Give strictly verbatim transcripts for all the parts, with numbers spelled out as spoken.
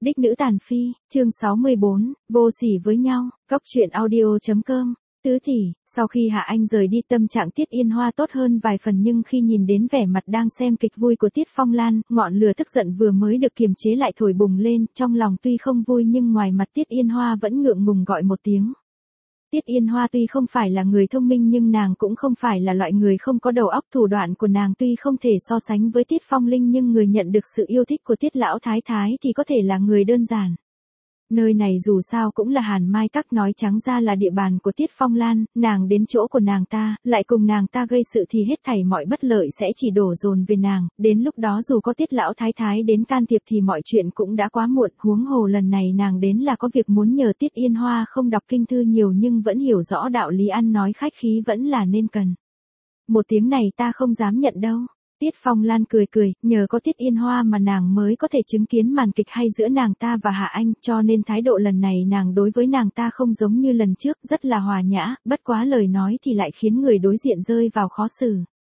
Đích nữ tàn phi, chương sáu mươi bốn, vô sỉ với nhau, cóc truyện audio.com. Tứ tỷ, sau khi Hạ Anh rời đi tâm trạng Tiết Yên Hoa tốt hơn vài phần nhưng khi nhìn đến vẻ mặt đang xem kịch vui của Tiết Phong Lan, ngọn lửa tức giận vừa mới được kiềm chế lại thổi bùng lên, trong lòng tuy không vui nhưng ngoài mặt Tiết Yên Hoa vẫn ngượng ngùng gọi một tiếng. Tiết Yên Hoa tuy không phải là người thông minh nhưng nàng cũng không phải là loại người không có đầu óc, thủ đoạn của nàng tuy không thể so sánh với Tiết Phong Linh nhưng người nhận được sự yêu thích của Tiết Lão Thái Thái thì có thể là người đơn giản. Nơi này dù sao cũng là Hàn Mai Các, nói trắng ra là địa bàn của Tiết Phong Lan, nàng đến chỗ của nàng ta, lại cùng nàng ta gây sự thì hết thảy mọi bất lợi sẽ chỉ đổ dồn về nàng, đến lúc đó dù có Tiết Lão Thái Thái đến can thiệp thì mọi chuyện cũng đã quá muộn, huống hồ lần này nàng đến là có việc muốn nhờ Tiết Yên Hoa không đọc kinh thư nhiều nhưng vẫn hiểu rõ đạo lý ăn nói khách khí vẫn là nên cần. Một tiếng này ta không dám nhận đâu. Tiết Phong Lan cười cười, nhờ có Tiết Yên Hoa mà nàng mới có thể chứng kiến màn kịch hay giữa nàng ta và Hạ Anh, cho nên thái độ lần này nàng đối với nàng ta không giống như lần trước, rất là hòa nhã, bất quá lời nói thì lại khiến người đối diện rơi vào khó xử.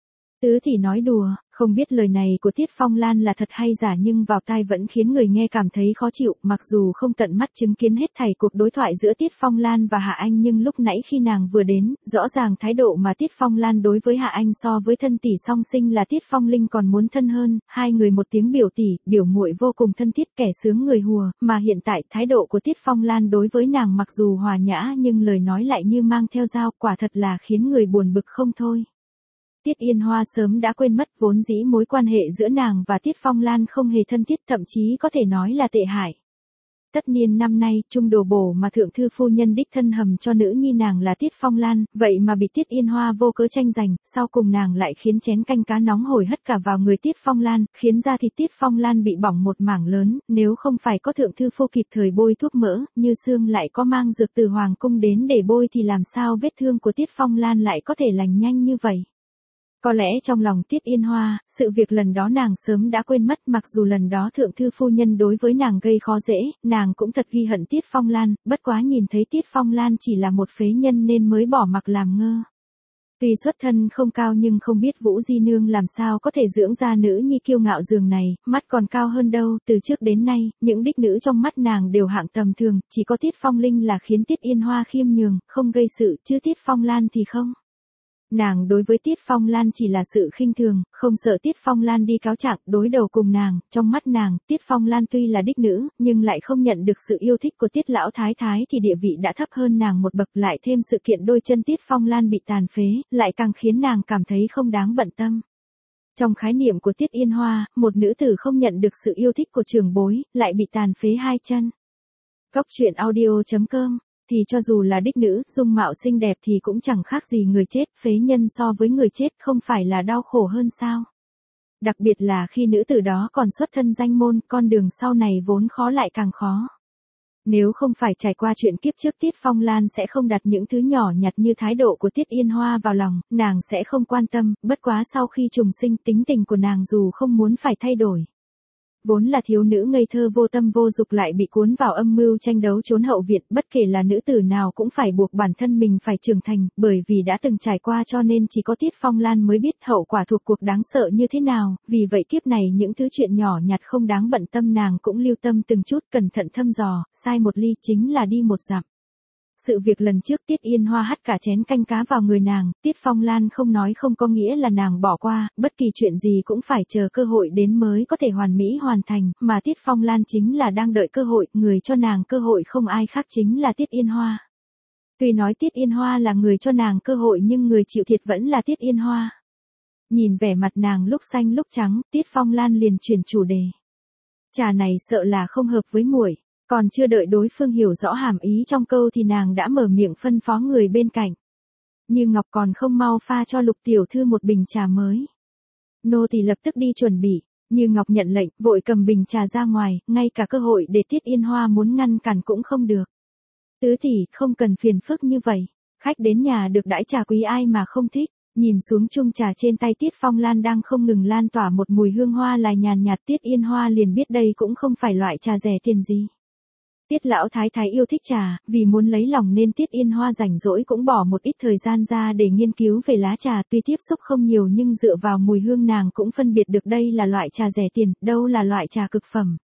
Tứ thì nói đùa, không biết lời này của Tiết Phong Lan là thật hay giả nhưng vào tai vẫn khiến người nghe cảm thấy khó chịu, mặc dù không tận mắt chứng kiến hết thảy cuộc đối thoại giữa Tiết Phong Lan và Hạ Anh nhưng lúc nãy khi nàng vừa đến, rõ ràng thái độ mà Tiết Phong Lan đối với Hạ Anh so với thân tỷ song sinh là Tiết Phong Linh còn muốn thân hơn, hai người một tiếng biểu tỷ, biểu muội vô cùng thân thiết, kẻ sướng người hùa, mà hiện tại thái độ của Tiết Phong Lan đối với nàng mặc dù hòa nhã nhưng lời nói lại như mang theo dao, quả thật là khiến người buồn bực không thôi. Tiết Yên Hoa sớm đã quên mất vốn dĩ mối quan hệ giữa nàng và Tiết Phong Lan không hề thân thiết, thậm chí có thể nói là tệ hại. Tất niên năm nay, chung đồ bổ mà thượng thư phu nhân đích thân hầm cho nữ nhi nàng là Tiết Phong Lan, vậy mà bị Tiết Yên Hoa vô cớ tranh giành, sau cùng nàng lại khiến chén canh cá nóng hổi hất cả vào người Tiết Phong Lan, khiến da thịt Tiết Phong Lan bị bỏng một mảng lớn, nếu không phải có thượng thư phu kịp thời bôi thuốc mỡ, Như Sương lại có mang dược từ hoàng cung đến để bôi thì làm sao vết thương của Tiết Phong Lan lại có thể lành nhanh như vậy. Có lẽ trong lòng Tiết Yên Hoa, sự việc lần đó nàng sớm đã quên mất, mặc dù lần đó thượng thư phu nhân đối với nàng gây khó dễ, nàng cũng thật ghi hận Tiết Phong Lan, bất quá nhìn thấy Tiết Phong Lan chỉ là một phế nhân nên mới bỏ mặc làm ngơ. Tuy xuất thân không cao nhưng không biết Vũ Di Nương làm sao có thể dưỡng ra nữ nhi kiêu ngạo giường này, mắt còn cao hơn đâu, từ trước đến nay, những đích nữ trong mắt nàng đều hạng tầm thường, chỉ có Tiết Phong Linh là khiến Tiết Yên Hoa khiêm nhường, không gây sự, chứ Tiết Phong Lan thì không. Nàng đối với Tiết Phong Lan chỉ là sự khinh thường, không sợ Tiết Phong Lan đi cáo trạng đối đầu cùng nàng, trong mắt nàng, Tiết Phong Lan tuy là đích nữ, nhưng lại không nhận được sự yêu thích của Tiết Lão Thái Thái thì địa vị đã thấp hơn nàng một bậc, lại thêm sự kiện đôi chân Tiết Phong Lan bị tàn phế, lại càng khiến nàng cảm thấy không đáng bận tâm. Trong khái niệm của Tiết Yên Hoa, một nữ tử không nhận được sự yêu thích của trưởng bối, lại bị tàn phế hai chân. Cóc truyện audio.com. Thì cho dù là đích nữ, dung mạo xinh đẹp thì cũng chẳng khác gì người chết, phế nhân so với người chết không phải là đau khổ hơn sao. Đặc biệt là khi nữ tử đó còn xuất thân danh môn, con đường sau này vốn khó lại càng khó. Nếu không phải trải qua chuyện kiếp trước Tiết Phong Lan sẽ không đặt những thứ nhỏ nhặt như thái độ của Tiết Yên Hoa vào lòng, nàng sẽ không quan tâm, bất quá sau khi trùng sinh tính tình của nàng dù không muốn phải thay đổi. Vốn là thiếu nữ ngây thơ vô tâm vô dục lại bị cuốn vào âm mưu tranh đấu trốn hậu viện, bất kể là nữ tử nào cũng phải buộc bản thân mình phải trưởng thành, bởi vì đã từng trải qua cho nên chỉ có Tiết Phong Lan mới biết hậu quả thuộc cuộc đáng sợ như thế nào, vì vậy kiếp này những thứ chuyện nhỏ nhặt không đáng bận tâm nàng cũng lưu tâm từng chút, cẩn thận thăm dò, sai một ly chính là đi một dặm. Sự việc lần trước Tiết Yên Hoa hắt cả chén canh cá vào người nàng, Tiết Phong Lan không nói không có nghĩa là nàng bỏ qua, bất kỳ chuyện gì cũng phải chờ cơ hội đến mới có thể hoàn mỹ hoàn thành, mà Tiết Phong Lan chính là đang đợi cơ hội, người cho nàng cơ hội không ai khác chính là Tiết Yên Hoa. Tuy nói Tiết Yên Hoa là người cho nàng cơ hội nhưng người chịu thiệt vẫn là Tiết Yên Hoa. Nhìn vẻ mặt nàng lúc xanh lúc trắng, Tiết Phong Lan liền chuyển chủ đề. Trà này sợ là không hợp với muội. Còn chưa đợi đối phương hiểu rõ hàm ý trong câu thì nàng đã mở miệng phân phó người bên cạnh. Như Ngọc còn không mau pha cho Lục tiểu thư một bình trà mới. Nô thì lập tức đi chuẩn bị, Như Ngọc nhận lệnh, vội cầm bình trà ra ngoài, ngay cả cơ hội để Tiết Yên Hoa muốn ngăn cản cũng không được. Tứ tỷ, không cần phiền phức như vậy, khách đến nhà được đãi trà quý ai mà không thích. Nhìn xuống chung trà trên tay Tiết Phong Lan đang không ngừng lan tỏa một mùi hương hoa lại nhàn nhạt, Tiết Yên Hoa liền biết đây cũng không phải loại trà rẻ tiền gì. Tiết Lão Thái Thái yêu thích trà, vì muốn lấy lòng nên Tiết Yên Hoa rảnh rỗi cũng bỏ một ít thời gian ra để nghiên cứu về lá trà, tuy tiếp xúc không nhiều nhưng dựa vào mùi hương nàng cũng phân biệt được đây là loại trà rẻ tiền, đâu là loại trà cực phẩm.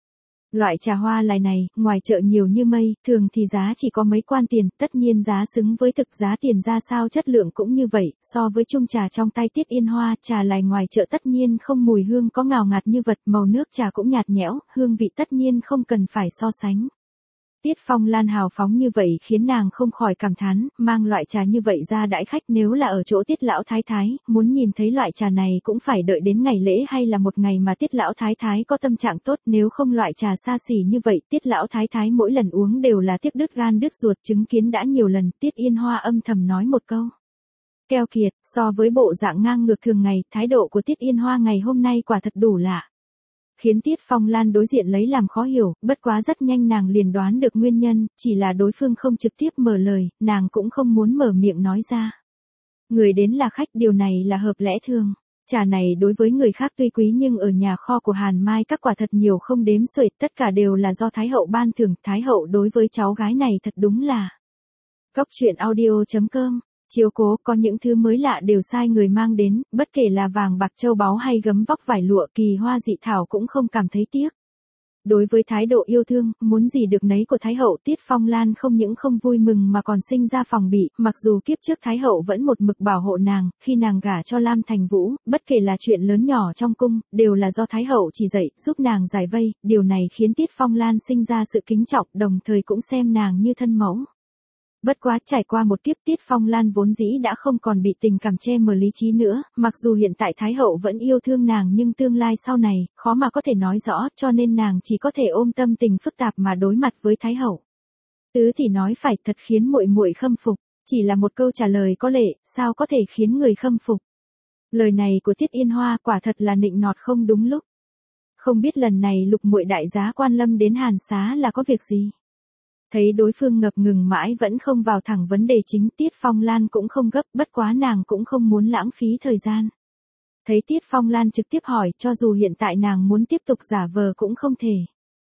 Loại trà hoa lài này, ngoài chợ nhiều như mây, thường thì giá chỉ có mấy quan tiền, tất nhiên giá xứng với thực giá tiền ra sao chất lượng cũng như vậy, so với chung trà trong tay Tiết Yên Hoa, trà lài ngoài chợ tất nhiên không mùi hương có ngào ngạt như vật, màu nước trà cũng nhạt nhẽo, hương vị tất nhiên không cần phải so sánh. Tiết Phong Lan hào phóng như vậy khiến nàng không khỏi cảm thán, mang loại trà như vậy ra đãi khách nếu là ở chỗ Tiết Lão Thái Thái, muốn nhìn thấy loại trà này cũng phải đợi đến ngày lễ hay là một ngày mà Tiết Lão Thái Thái có tâm trạng tốt, nếu không loại trà xa xỉ như vậy Tiết Lão Thái Thái mỗi lần uống đều là tiếc đứt gan đứt ruột, chứng kiến đã nhiều lần. Tiết Yên Hoa âm thầm nói một câu. Keo kiệt, so với bộ dạng ngang ngược thường ngày, thái độ của Tiết Yên Hoa ngày hôm nay quả thật đủ lạ. Khiến Tiết Phong Lan đối diện lấy làm khó hiểu, bất quá rất nhanh nàng liền đoán được nguyên nhân, chỉ là đối phương không trực tiếp mở lời, nàng cũng không muốn mở miệng nói ra. Người đến là khách, điều này là hợp lẽ thường. Trà này đối với người khác tuy quý nhưng ở nhà kho của Hàn Mai các quả thật nhiều không đếm xuể, tất cả đều là do Thái Hậu ban thưởng. Thái Hậu đối với cháu gái này thật đúng là. Cốc truyện audio chấm com chiếu cố, có những thứ mới lạ đều sai người mang đến, bất kể là vàng bạc châu báu hay gấm vóc vải lụa, kỳ hoa dị thảo cũng không cảm thấy tiếc. Đối với thái độ yêu thương, muốn gì được nấy của Thái Hậu, Tiết Phong Lan không những không vui mừng mà còn sinh ra phòng bị, mặc dù kiếp trước Thái Hậu vẫn một mực bảo hộ nàng, khi nàng gả cho Lam Thành Vũ, bất kể là chuyện lớn nhỏ trong cung, đều là do Thái Hậu chỉ dạy, giúp nàng giải vây, điều này khiến Tiết Phong Lan sinh ra sự kính trọng, đồng thời cũng xem nàng như thân mẫu. Bất quá trải qua một kiếp Tiết Phong Lan vốn dĩ đã không còn bị tình cảm che mờ lý trí nữa, mặc dù hiện tại Thái Hậu vẫn yêu thương nàng nhưng tương lai sau này, khó mà có thể nói rõ, cho nên nàng chỉ có thể ôm tâm tình phức tạp mà đối mặt với Thái Hậu. Tứ thì nói phải thật khiến muội muội khâm phục, chỉ là một câu trả lời có lệ, sao có thể khiến người khâm phục. Lời này của Tiết Yên Hoa quả thật là nịnh nọt không đúng lúc. Không biết lần này Lục muội đại giá quan lâm đến Hàn Xá là có việc gì? Thấy đối phương ngập ngừng mãi vẫn không vào thẳng vấn đề chính, Tiết Phong Lan cũng không gấp, bất quá nàng cũng không muốn lãng phí thời gian. Thấy Tiết Phong Lan trực tiếp hỏi, cho dù hiện tại nàng muốn tiếp tục giả vờ cũng không thể.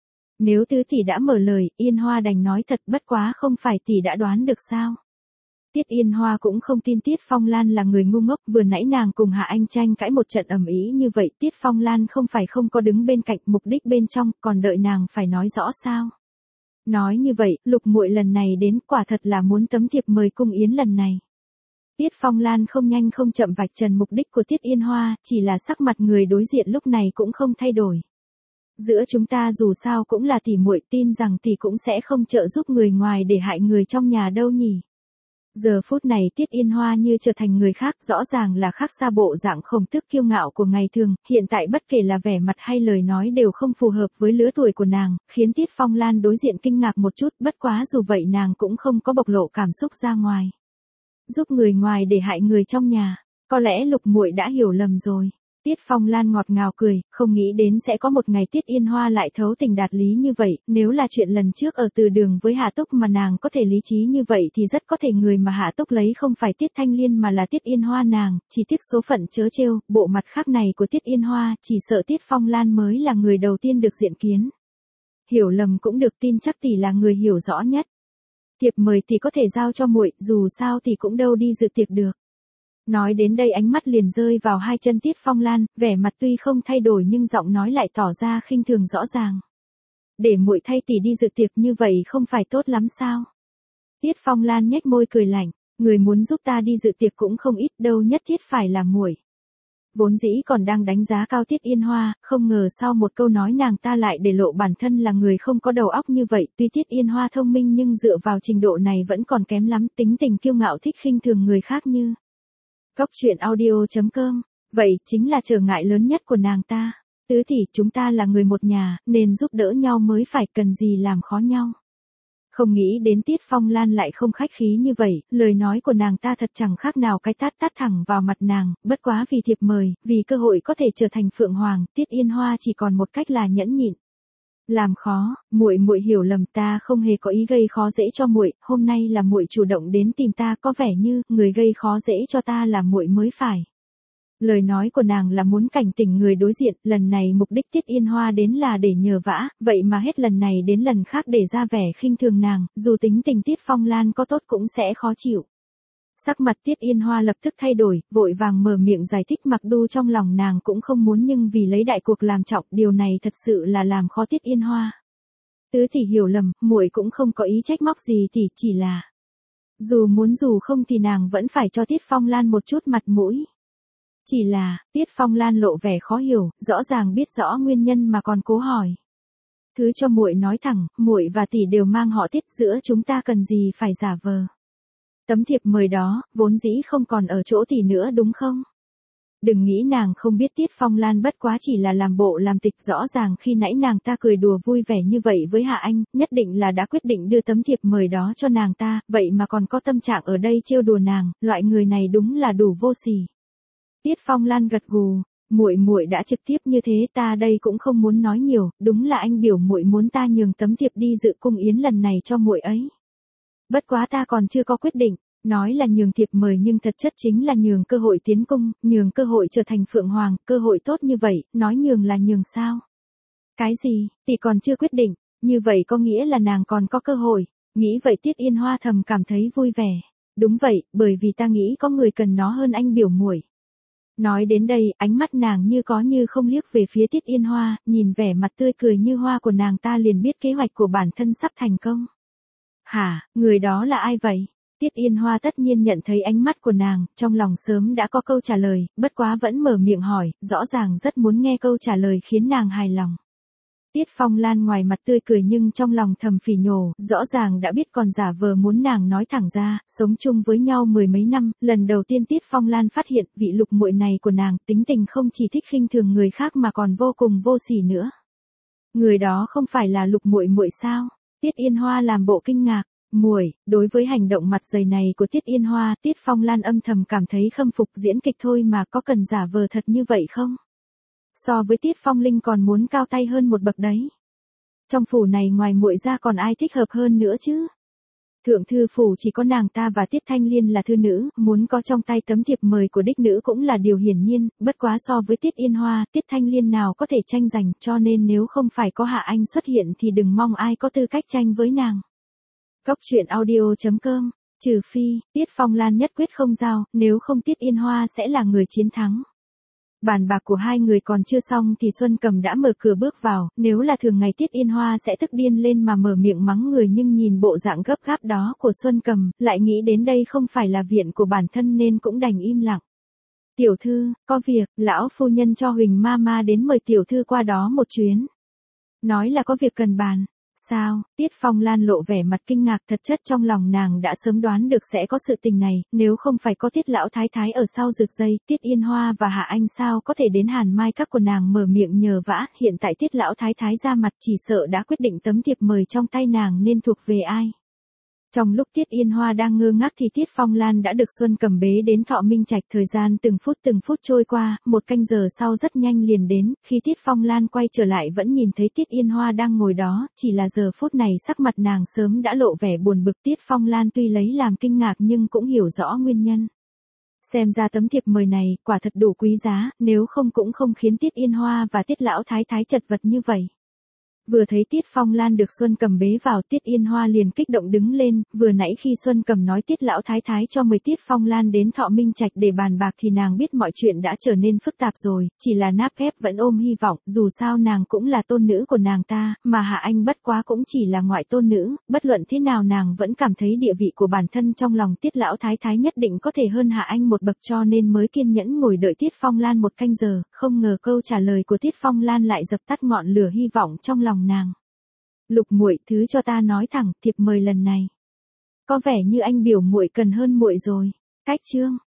Nếu tứ tỷ đã mở lời, Yên Hoa đành nói thật, bất quá không phải tỷ đã đoán được sao? Tiết Yên Hoa cũng không tin Tiết Phong Lan là người ngu ngốc, vừa nãy nàng cùng Hạ Anh tranh cãi một trận ầm ĩ như vậy, Tiết Phong Lan không phải không có đứng bên cạnh, mục đích bên trong, còn đợi nàng phải nói rõ sao? Nói như vậy, Lục muội lần này đến quả thật là muốn tấm thiệp mời cung yến lần này. Tiết Phong Lan không nhanh không chậm vạch trần mục đích của Tiết Yên Hoa, chỉ là sắc mặt người đối diện lúc này cũng không thay đổi. Giữa chúng ta dù sao cũng là tỷ muội, tin rằng tỷ cũng sẽ không trợ giúp người ngoài để hại người trong nhà đâu nhỉ. Giờ phút này Tiết Yên Hoa như trở thành người khác, rõ ràng là khác xa bộ dạng khổng tước kiêu ngạo của ngày thường, hiện tại bất kể là vẻ mặt hay lời nói đều không phù hợp với lứa tuổi của nàng, khiến Tiết Phong Lan đối diện kinh ngạc một chút, bất quá dù vậy nàng cũng không có bộc lộ cảm xúc ra ngoài. Giúp người ngoài để hại người trong nhà, có lẽ Lục muội đã hiểu lầm rồi. Tiết Phong Lan ngọt ngào cười, không nghĩ đến sẽ có một ngày Tiết Yên Hoa lại thấu tình đạt lý như vậy, nếu là chuyện lần trước ở từ đường với Hạ Túc mà nàng có thể lý trí như vậy thì rất có thể người mà Hạ Túc lấy không phải Tiết Thanh Liên mà là Tiết Yên Hoa nàng, chỉ tiếc số phận trớ trêu, bộ mặt khác này của Tiết Yên Hoa, chỉ sợ Tiết Phong Lan mới là người đầu tiên được diện kiến. Hiểu lầm cũng được, tin chắc tỷ là người hiểu rõ nhất. Thiệp mời thì có thể giao cho muội, dù sao thì cũng đâu đi dự tiệc được. Nói đến đây ánh mắt liền rơi vào hai chân Tiết Phong Lan, vẻ mặt tuy không thay đổi nhưng giọng nói lại tỏ ra khinh thường rõ ràng. Để muội thay tỷ đi dự tiệc như vậy không phải tốt lắm sao? Tiết Phong Lan nhếch môi cười lạnh, người muốn giúp ta đi dự tiệc cũng không ít, đâu nhất thiết phải là muội. Vốn dĩ còn đang đánh giá cao Tiết Yên Hoa, không ngờ sau một câu nói nàng ta lại để lộ bản thân là người không có đầu óc như vậy, tuy Tiết Yên Hoa thông minh nhưng dựa vào trình độ này vẫn còn kém lắm, tính tình kiêu ngạo thích khinh thường người khác như. Cốc truyện audio chấm com, vậy chính là trở ngại lớn nhất của nàng ta. Tứ tỷ, chúng ta là người một nhà, nên giúp đỡ nhau mới phải, cần gì làm khó nhau. Không nghĩ đến Tiết Phong Lan lại không khách khí như vậy, lời nói của nàng ta thật chẳng khác nào cái tát tát thẳng vào mặt nàng, bất quá vì thiệp mời, vì cơ hội có thể trở thành Phượng Hoàng, Tiết Yên Hoa chỉ còn một cách là nhẫn nhịn. Làm khó, muội muội hiểu lầm, ta không hề có ý gây khó dễ cho muội, hôm nay là muội chủ động đến tìm ta, có vẻ như người gây khó dễ cho ta là muội mới phải. Lời nói của nàng là muốn cảnh tỉnh người đối diện, lần này mục đích Tiết Yên Hoa đến là để nhờ vả, vậy mà hết lần này đến lần khác để ra vẻ khinh thường nàng, dù tính tình Tiết Phong Lan có tốt cũng sẽ khó chịu. Sắc mặt Tiết Yên Hoa lập tức thay đổi, vội vàng mở miệng giải thích, mặc dù trong lòng nàng cũng không muốn nhưng vì lấy đại cuộc làm trọng, điều này thật sự là làm khó Tiết Yên Hoa. Tứ tỷ hiểu lầm, muội cũng không có ý trách móc gì tỷ, chỉ là dù muốn dù không thì nàng vẫn phải cho Tiết Phong Lan một chút mặt mũi. Chỉ là, Tiết Phong Lan lộ vẻ khó hiểu, rõ ràng biết rõ nguyên nhân mà còn cố hỏi. Thứ cho muội nói thẳng, muội và tỷ đều mang họ Tiết, giữa chúng ta cần gì phải giả vờ. Tấm thiệp mời đó, vốn dĩ không còn ở chỗ tỷ nữa đúng không? Đừng nghĩ nàng không biết Tiết Phong Lan bất quá chỉ là làm bộ làm tịch, rõ ràng khi nãy nàng ta cười đùa vui vẻ như vậy với Hạ Anh, nhất định là đã quyết định đưa tấm thiệp mời đó cho nàng ta, vậy mà còn có tâm trạng ở đây trêu đùa nàng, loại người này đúng là đủ vô sỉ. Tiết Phong Lan gật gù, muội muội đã trực tiếp như thế, ta đây cũng không muốn nói nhiều, đúng là anh biểu muội muốn ta nhường tấm thiệp đi dự cung yến lần này cho muội ấy. Bất quá ta còn chưa có quyết định. Nói là nhường thiệp mời nhưng thật chất chính là nhường cơ hội tiến cung, nhường cơ hội trở thành Phượng Hoàng, cơ hội tốt như vậy, nói nhường là nhường sao? Cái gì, tỷ còn chưa quyết định, như vậy có nghĩa là nàng còn có cơ hội, nghĩ vậy Tiết Yên Hoa thầm cảm thấy vui vẻ. Đúng vậy, bởi vì ta nghĩ có người cần nó hơn anh biểu muội. Nói đến đây, ánh mắt nàng như có như không liếc về phía Tiết Yên Hoa, nhìn vẻ mặt tươi cười như hoa của nàng ta liền biết kế hoạch của bản thân sắp thành công. Hả, người đó là ai vậy? Tiết Yên Hoa tất nhiên nhận thấy ánh mắt của nàng, trong lòng sớm đã có câu trả lời, bất quá vẫn mở miệng hỏi, rõ ràng rất muốn nghe câu trả lời khiến nàng hài lòng. Tiết Phong Lan ngoài mặt tươi cười nhưng trong lòng thầm phỉ nhổ, rõ ràng đã biết còn giả vờ muốn nàng nói thẳng ra, sống chung với nhau mười mấy năm, lần đầu tiên Tiết Phong Lan phát hiện vị lục muội này của nàng, tính tình không chỉ thích khinh thường người khác mà còn vô cùng vô sỉ nữa. Người đó không phải là lục muội muội sao? Tiết Yên Hoa làm bộ kinh ngạc. Muội, đối với hành động mặt dày này của Tiết Yên Hoa, Tiết Phong Lan âm thầm cảm thấy khâm phục, diễn kịch thôi mà có cần giả vờ thật như vậy không? So với Tiết Phong Linh còn muốn cao tay hơn một bậc đấy. Trong phủ này ngoài muội ra còn ai thích hợp hơn nữa chứ? Thượng thư phủ chỉ có nàng ta và Tiết Thanh Liên là thư nữ, muốn có trong tay tấm thiệp mời của đích nữ cũng là điều hiển nhiên, bất quá so với Tiết Yên Hoa, Tiết Thanh Liên nào có thể tranh giành, cho nên nếu không phải có Hạ Anh xuất hiện thì đừng mong ai có tư cách tranh với nàng. Cốc truyện audio chấm com, trừ phi, Tiết Phong Lan nhất quyết không giao, nếu không Tiết Yên Hoa sẽ là người chiến thắng. Bàn bạc của hai người còn chưa xong thì Xuân Cầm đã mở cửa bước vào, nếu là thường ngày Tiết Yên Hoa sẽ tức điên lên mà mở miệng mắng người nhưng nhìn bộ dạng gấp gáp đó của Xuân Cầm, lại nghĩ đến đây không phải là viện của bản thân nên cũng đành im lặng. Tiểu thư, có việc, lão phu nhân cho Huỳnh ma ma đến mời tiểu thư qua đó một chuyến. Nói là có việc cần bàn. Sao, Tiết Phong Lan lộ vẻ mặt kinh ngạc, thật chất trong lòng nàng đã sớm đoán được sẽ có sự tình này, nếu không phải có Tiết lão thái thái ở sau rực dây, Tiết Yên Hoa và Hạ Anh sao có thể đến Hàn Mai các của nàng mở miệng nhờ vả, hiện tại Tiết lão thái thái ra mặt chỉ sợ đã quyết định tấm thiệp mời trong tay nàng nên thuộc về ai. Trong lúc Tiết Yên Hoa đang ngơ ngác thì Tiết Phong Lan đã được Xuân Cầm bế đến Thọ Minh Trạch, thời gian từng phút từng phút trôi qua, một canh giờ sau rất nhanh liền đến, khi Tiết Phong Lan quay trở lại vẫn nhìn thấy Tiết Yên Hoa đang ngồi đó, chỉ là giờ phút này sắc mặt nàng sớm đã lộ vẻ buồn bực. Tiết Phong Lan tuy lấy làm kinh ngạc nhưng cũng hiểu rõ nguyên nhân. Xem ra tấm thiệp mời này quả thật đủ quý giá, nếu không cũng không khiến Tiết Yên Hoa và Tiết lão thái thái chật vật như vậy. Vừa thấy Tiết Phong Lan được Xuân Cầm bế vào, Tiết Yên Hoa liền kích động đứng lên, vừa nãy khi Xuân Cầm nói Tiết lão thái thái cho mời Tiết Phong Lan đến Thọ Minh Trạch để bàn bạc thì nàng biết mọi chuyện đã trở nên phức tạp rồi, chỉ là náp ghép vẫn ôm hy vọng, dù sao nàng cũng là tôn nữ của nàng ta, mà Hạ Anh bất quá cũng chỉ là ngoại tôn nữ, bất luận thế nào nàng vẫn cảm thấy địa vị của bản thân trong lòng Tiết lão thái thái nhất định có thể hơn Hạ Anh một bậc, cho nên mới kiên nhẫn ngồi đợi Tiết Phong Lan một canh giờ, không ngờ câu trả lời của Tiết Phong Lan lại dập tắt ngọn lửa hy vọng trong lòng nàng. Lục muội, thứ cho ta nói thẳng, thiệp mời lần này có vẻ như anh biểu muội cần hơn muội rồi. Cách chương